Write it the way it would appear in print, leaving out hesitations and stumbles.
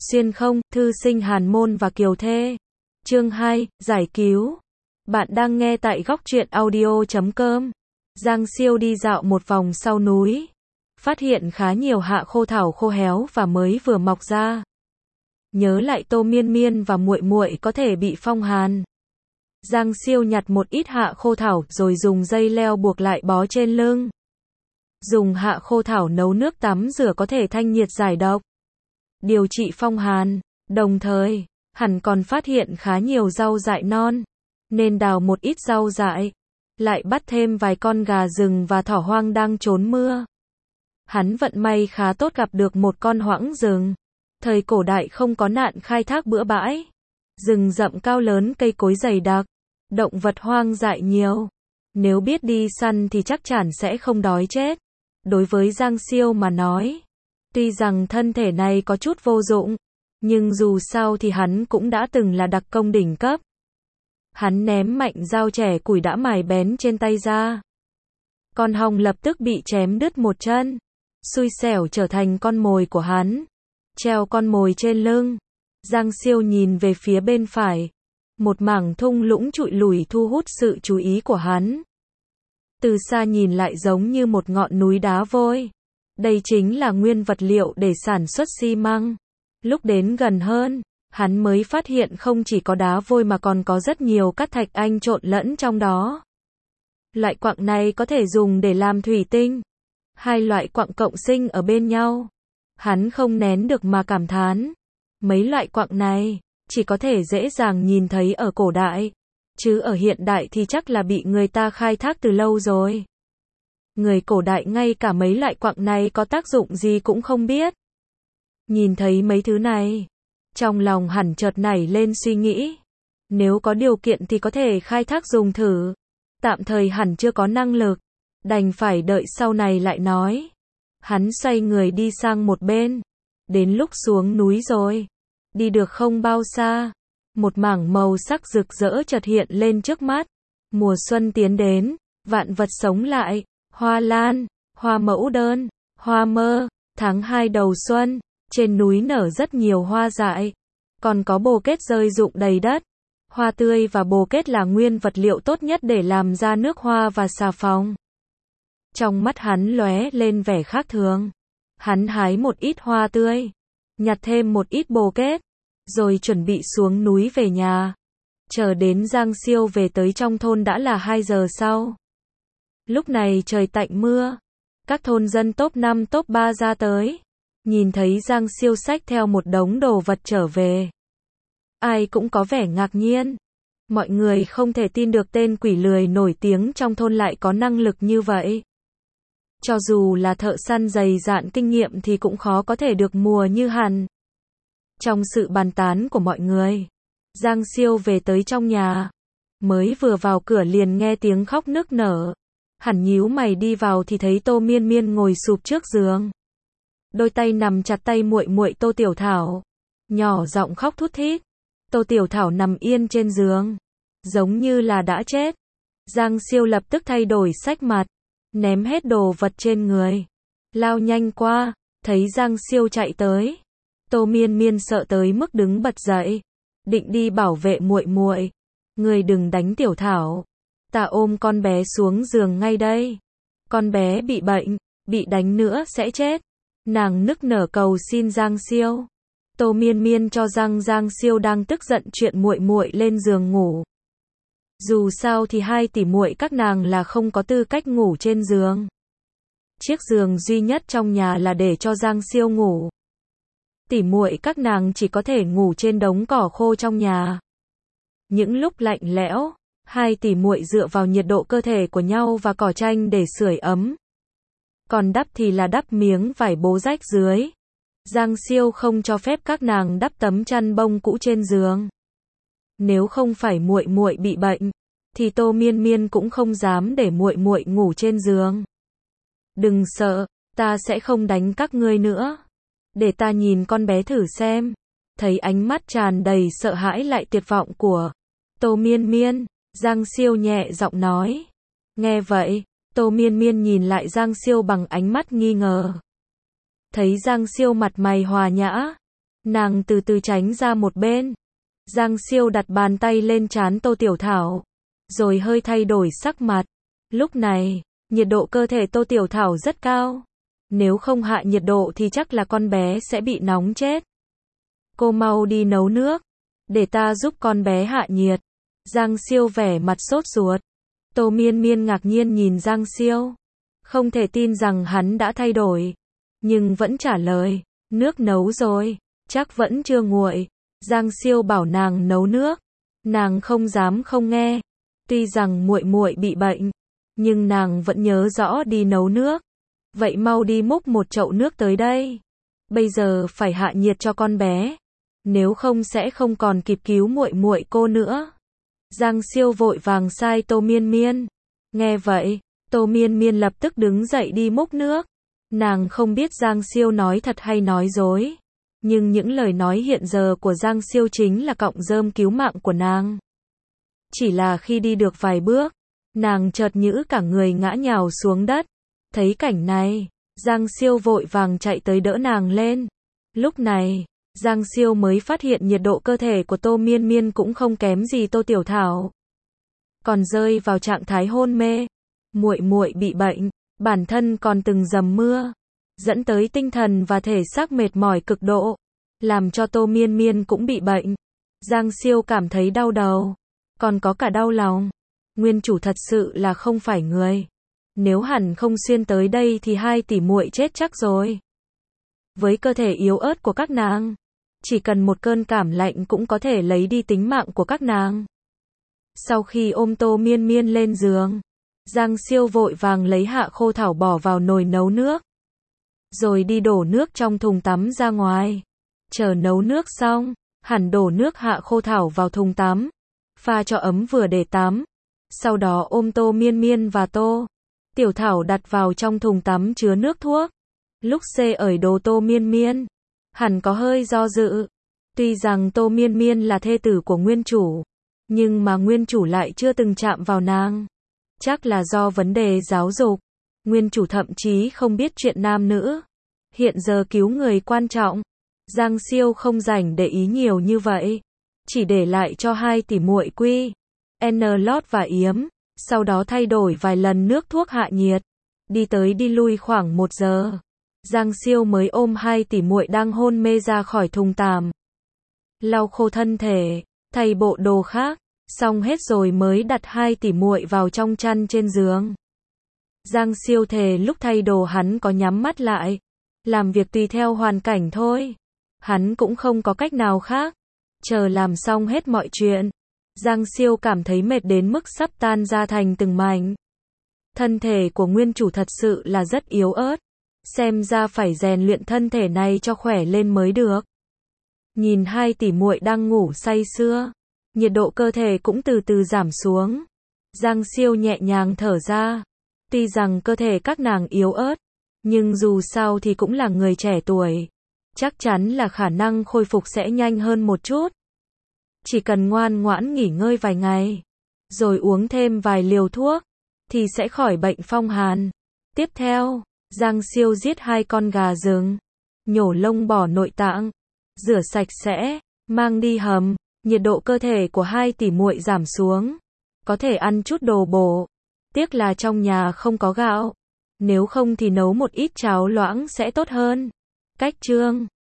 Xuyên không, thư sinh Hàn Môn và Kiều Thê. Chương 2, giải cứu. Bạn đang nghe tại góc truyện audio.com. Giang Siêu đi dạo một vòng sau núi, phát hiện khá nhiều hạ khô thảo khô héo và mới vừa mọc ra. Nhớ lại Tô Miên Miên và muội muội có thể bị phong hàn. Giang Siêu nhặt một ít hạ khô thảo rồi dùng dây leo buộc lại bó trên lưng. Dùng hạ khô thảo nấu nước tắm rửa có thể thanh nhiệt giải độc, điều trị phong hàn. Đồng thời, hắn còn phát hiện khá nhiều rau dại non, nên đào một ít rau dại, lại bắt thêm vài con gà rừng và thỏ hoang đang trốn mưa. Hắn vận may khá tốt gặp được một con hoãng rừng. Thời cổ đại không có nạn khai thác bừa bãi, rừng rậm cao lớn, cây cối dày đặc, động vật hoang dại nhiều. Nếu biết đi săn thì chắc chắn sẽ không đói chết. Đối với Giang Siêu mà nói, tuy rằng thân thể này có chút vô dụng, nhưng dù sao thì hắn cũng đã từng là đặc công đỉnh cấp. Hắn ném mạnh dao chẻ củi đã mài bén trên tay ra. Con hồng lập tức bị chém đứt một chân, xui xẻo trở thành con mồi của hắn. Treo con mồi trên lưng, Giang Siêu nhìn về phía bên phải. Một mảng thung lũng trụi lùi thu hút sự chú ý của hắn. Từ xa nhìn lại giống như một ngọn núi đá vôi. Đây chính là nguyên vật liệu để sản xuất xi măng. Lúc đến gần hơn, hắn mới phát hiện không chỉ có đá vôi mà còn có rất nhiều cát thạch anh trộn lẫn trong đó. Loại quặng này có thể dùng để làm thủy tinh. Hai loại quặng cộng sinh ở bên nhau. Hắn không nén được mà cảm thán. Mấy loại quặng này chỉ có thể dễ dàng nhìn thấy ở cổ đại, chứ ở hiện đại thì chắc là bị người ta khai thác từ lâu rồi. Người cổ đại ngay cả mấy loại quặng này có tác dụng gì cũng không biết. Nhìn thấy mấy thứ này, trong lòng hẳn chợt nảy lên suy nghĩ. Nếu có điều kiện thì có thể khai thác dùng thử. Tạm thời hẳn chưa có năng lực, đành phải đợi sau này lại nói. Hắn xoay người đi sang một bên. Đến lúc xuống núi rồi, đi được không bao xa, một mảng màu sắc rực rỡ chợt hiện lên trước mắt. Mùa xuân tiến đến, vạn vật sống lại, hoa lan, hoa mẫu đơn, hoa mơ. Tháng 2 đầu xuân, trên núi nở rất nhiều hoa dại, còn có bồ kết rơi rụng đầy đất. Hoa tươi và bồ kết là nguyên vật liệu tốt nhất để làm ra nước hoa và xà phòng. Trong mắt hắn lóe lên vẻ khác thường. Hắn hái một ít hoa tươi, nhặt thêm một ít bồ kết, rồi chuẩn bị xuống núi về nhà. Chờ đến Giang Siêu về tới trong thôn đã là 2 giờ sau. Lúc này trời tạnh mưa, các thôn dân top 5 top 3 ra tới. Nhìn thấy Giang Siêu xách theo một đống đồ vật trở về, ai cũng có vẻ ngạc nhiên. Mọi người không thể tin được tên quỷ lười nổi tiếng trong thôn lại có năng lực như vậy. Cho dù là thợ săn dày dạn kinh nghiệm thì cũng khó có thể được mùa như hắn. Trong sự bàn tán của mọi người, Giang Siêu về tới trong nhà. Mới vừa vào cửa liền nghe tiếng khóc nức nở. Hắn nhíu mày đi vào thì thấy Tô Miên Miên ngồi sụp trước giường. Đôi tay nằm chặt tay muội muội Tô Tiểu Thảo, nhỏ giọng khóc thút thít. Tô Tiểu Thảo nằm yên trên giường, giống như là đã chết. Giang Siêu lập tức thay đổi sắc mặt, ném hết đồ vật trên người, lao nhanh qua. Thấy Giang Siêu chạy tới, Tô Miên Miên sợ tới mức đứng bật dậy, định đi bảo vệ muội muội. Người đừng đánh Tiểu Thảo, ta ôm con bé xuống giường ngay đây. Con bé bị bệnh, bị đánh nữa sẽ chết. Nàng nức nở cầu xin Giang Siêu. Tô Miên Miên cho rằng Giang Siêu đang tức giận chuyện muội muội lên giường ngủ. Dù sao thì hai tỷ muội các nàng là không có tư cách ngủ trên giường. Chiếc giường duy nhất trong nhà là để cho Giang Siêu ngủ. Tỷ muội các nàng chỉ có thể ngủ trên đống cỏ khô trong nhà. Những lúc lạnh lẽo, hai tỷ muội dựa vào nhiệt độ cơ thể của nhau và cỏ tranh để sưởi ấm. Còn đắp thì là đắp miếng vải bố rách dưới. Giang Siêu không cho phép các nàng đắp tấm chăn bông cũ trên giường. Nếu không phải muội muội bị bệnh, thì Tô Miên Miên cũng không dám để muội muội ngủ trên giường. Đừng sợ, ta sẽ không đánh các ngươi nữa. Để ta nhìn con bé thử xem. Thấy ánh mắt tràn đầy sợ hãi lại tuyệt vọng của Tô Miên Miên, Giang Siêu nhẹ giọng nói. Nghe vậy, Tô Miên Miên nhìn lại Giang Siêu bằng ánh mắt nghi ngờ. Thấy Giang Siêu mặt mày hòa nhã, Nàng từ từ tránh ra một bên. Giang Siêu đặt bàn tay lên trán Tô Tiểu Thảo, rồi hơi thay đổi sắc mặt. Lúc này, nhiệt độ cơ thể Tô Tiểu Thảo rất cao. Nếu không hạ nhiệt độ thì chắc là con bé sẽ bị nóng chết. Cô mau đi nấu nước, để ta giúp con bé hạ nhiệt. Giang Siêu vẻ mặt sốt ruột. Tô Miên Miên ngạc nhiên nhìn Giang Siêu, không thể tin rằng hắn đã thay đổi, nhưng vẫn trả lời, nước nấu rồi, chắc vẫn chưa nguội. Giang Siêu bảo nàng nấu nước, nàng không dám không nghe. Tuy rằng muội muội bị bệnh, nhưng nàng vẫn nhớ rõ đi nấu nước. Vậy mau đi múc một chậu nước tới đây. Bây giờ phải hạ nhiệt cho con bé, nếu không sẽ không còn kịp cứu muội muội cô nữa. Giang Siêu vội vàng sai Tô Miên Miên. Nghe vậy, Tô Miên Miên lập tức đứng dậy đi múc nước. Nàng không biết Giang Siêu nói thật hay nói dối, nhưng những lời nói hiện giờ của Giang Siêu chính là cọng rơm cứu mạng của nàng. Chỉ là khi đi được vài bước, nàng chợt nhữ cả người ngã nhào xuống đất. Thấy cảnh này, Giang Siêu vội vàng chạy tới đỡ nàng lên. Lúc này, Giang Siêu mới phát hiện nhiệt độ cơ thể của Tô Miên Miên cũng không kém gì Tô Tiểu Thảo, còn rơi vào trạng thái hôn mê. Muội muội bị bệnh, bản thân còn từng dầm mưa, dẫn tới tinh thần và thể xác mệt mỏi cực độ, làm cho Tô Miên Miên cũng bị bệnh. Giang Siêu cảm thấy đau đầu, còn có cả đau lòng. Nguyên chủ thật sự là không phải người. Nếu hẳn không xuyên tới đây thì hai tỷ muội chết chắc rồi. Với cơ thể yếu ớt của các nàng, chỉ cần một cơn cảm lạnh cũng có thể lấy đi tính mạng của các nàng. Sau khi ôm Tô Miên Miên lên giường, Giang Siêu vội vàng lấy hạ khô thảo bỏ vào nồi nấu nước, rồi đi đổ nước trong thùng tắm ra ngoài. Chờ nấu nước xong, hẳn đổ nước hạ khô thảo vào thùng tắm, pha cho ấm vừa để tắm. Sau đó ôm Tô Miên Miên và Tô Tiểu Thảo đặt vào trong thùng tắm chứa nước thuốc. Lúc xê ởi đồ Tô Miên Miên, hẳn có hơi do dự. Tuy rằng Tô Miên Miên là thê tử của nguyên chủ, nhưng mà nguyên chủ lại chưa từng chạm vào nàng. Chắc là do vấn đề giáo dục, nguyên chủ thậm chí không biết chuyện nam nữ. Hiện giờ cứu người quan trọng, Giang Siêu không rảnh để ý nhiều như vậy, chỉ để lại cho hai tỷ muội Quy N lót và yếm, sau đó thay đổi vài lần nước thuốc hạ nhiệt. Đi tới đi lui khoảng 1 giờ, Giang Siêu mới ôm hai tỷ muội đang hôn mê ra khỏi thùng tắm, lau khô thân thể, thay bộ đồ khác, xong hết rồi mới đặt hai tỷ muội vào trong chăn trên giường. Giang Siêu thề lúc thay đồ hắn có nhắm mắt lại, làm việc tùy theo hoàn cảnh thôi. Hắn cũng không có cách nào khác. Chờ làm xong hết mọi chuyện, Giang Siêu cảm thấy mệt đến mức sắp tan ra thành từng mảnh. Thân thể của nguyên chủ thật sự là rất yếu ớt, xem ra phải rèn luyện thân thể này cho khỏe lên mới được. Nhìn hai tỷ muội đang ngủ say sưa, nhiệt độ cơ thể cũng từ từ giảm xuống. Giang Siêu nhẹ nhàng thở ra. Tuy rằng cơ thể các nàng yếu ớt, nhưng dù sao thì cũng là người trẻ tuổi, chắc chắn là khả năng khôi phục sẽ nhanh hơn một chút. Chỉ cần ngoan ngoãn nghỉ ngơi vài ngày, rồi uống thêm vài liều thuốc, thì sẽ khỏi bệnh phong hàn. Tiếp theo, Giang Siêu giết 2 con gà rừng, nhổ lông bỏ nội tạng, rửa sạch sẽ, mang đi hầm. Nhiệt độ cơ thể của hai tỷ muội giảm xuống, có thể ăn chút đồ bổ. Tiếc là trong nhà không có gạo, nếu không thì nấu một ít cháo loãng sẽ tốt hơn. Cách chương